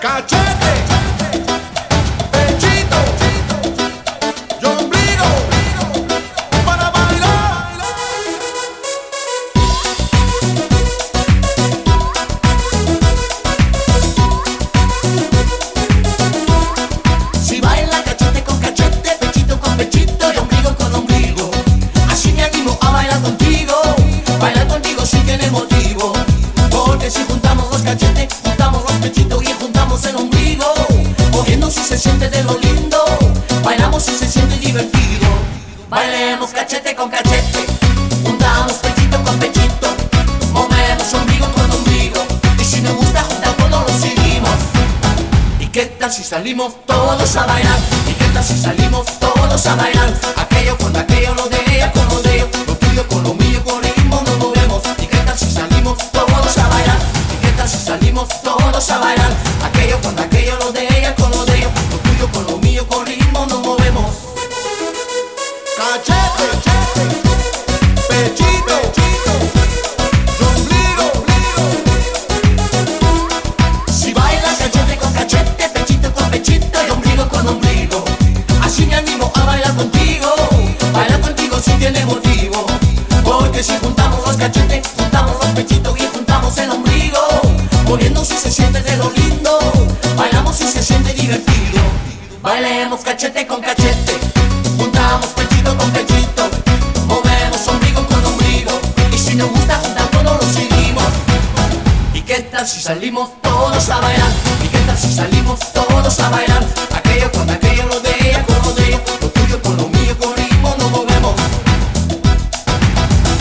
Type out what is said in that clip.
Cachete, pechito y ombligo para bailar. Si baila cachete con cachete, pechito con pechito y ombligo con ombligo, así me animo a bailar contigo. Bailar contigo sí tiene motivo, porque si juntamos los cachetes, juntamos los pechitos y juntamos el ombligo, moviendo si se siente de lo lindo, bailamos si se siente divertido. Bailemos cachete con cachete, juntamos pechito con pechito, movemos ombligo con ombligo, y si nos gusta juntar todos lo seguimos. ¿Y qué tal si salimos todos a bailar? ¿Y qué tal si salimos todos a bailar? Aquello con aquello, lo de ella con lo de ellos, lo tuyo con lo mío, con ritmo nos movemos. ¿Y qué tal si salimos todos a bailar? ¿Y qué tal si salimos todos a bailar? Aquello con aquello, lo de ella con lo de ellos, lo tuyo con lo mío, con ritmo nos movemos. Cachete, pechito y ombligo. Si bailas cachete con cachete, pechito con pechito y ombligo con ombligo, así me animo a bailar contigo. Bailar contigo sí tiene motivo, porque si juntamos los cachetes, juntamos los pechitos y juntamos el ombligo, moviendo si se siente de lo lindo, bailamos si se siente divertido. Bailemos cachete con cachete, juntamos pechito con pechito, movemos ombligo con ombligo, y si nos gusta juntar todos lo seguimos. ¿Y qué tal si salimos todos a bailar? ¿Y qué tal si salimos todos a bailar? Aquello con aquello, lo de ella con lo de ella,